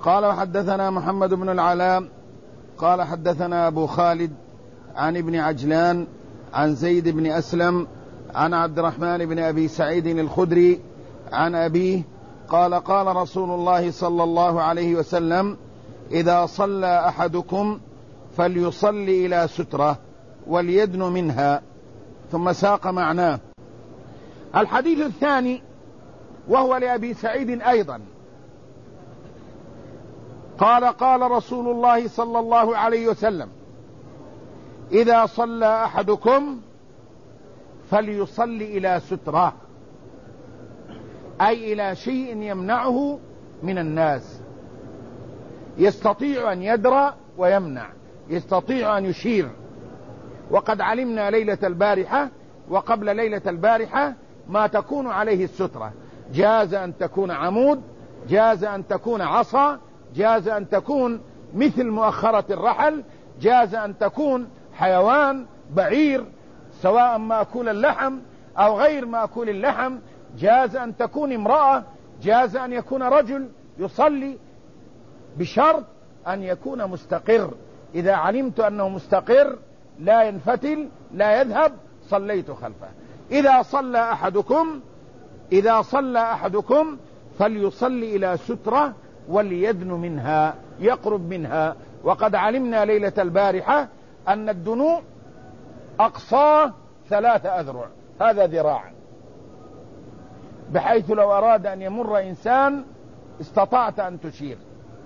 قال وحدثنا محمد بن العلاء قال حدثنا أبو خالد عن ابن عجلان عن زيد بن أسلم عن عبد الرحمن بن أبي سعيد الخدري عن أبيه قال قال رسول الله صلى الله عليه وسلم: إذا صلى أحدكم فليصلي إلى سترة وليدن منها. ثم ساق معناه. الحديث الثاني وهو لأبي سعيد أيضا قال قال رسول الله صلى الله عليه وسلم: إذا صلى أحدكم فليصلي إلى سترة، أي إلى شيء يمنعه من الناس، يستطيع أن يدرى ويمنع، يستطيع أن يشير. وقد علمنا ليلة البارحة وقبل ليلة البارحة ما تكون عليه السترة، جاز أن تكون عمود، جاز أن تكون عصا، جاز أن تكون مثل مؤخرة الرحل، جاز أن تكون حيوان بعير سواء مأكول اللحم أو غير مأكول اللحم، جاز أن تكون امرأة، جاز أن يكون رجل يصلي، بشرط أن يكون مستقر. إذا علمت أنه مستقر لا ينفتل لا يذهب صليت خلفه. إذا صلى أحدكم فليصلي إلى سترة وليدن منها، يقرب منها. وقد علمنا ليلة البارحة أن الدنو أقصاه 3 أذرع، هذا ذراع، بحيث لو أراد أن يمر إنسان استطعت أن تشير.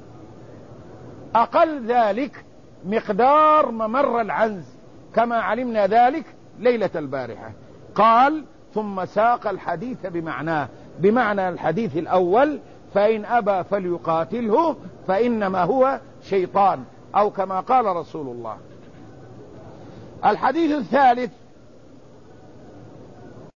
أقل ذلك مقدار ممر العنز كما علمنا ذلك ليلة البارحة. قال ثم ساق الحديث بمعناه، بمعنى الحديث الأول: فإن أبى فليقاتله فإنما هو شيطان، أو كما قال رسول الله. الحديث الثالث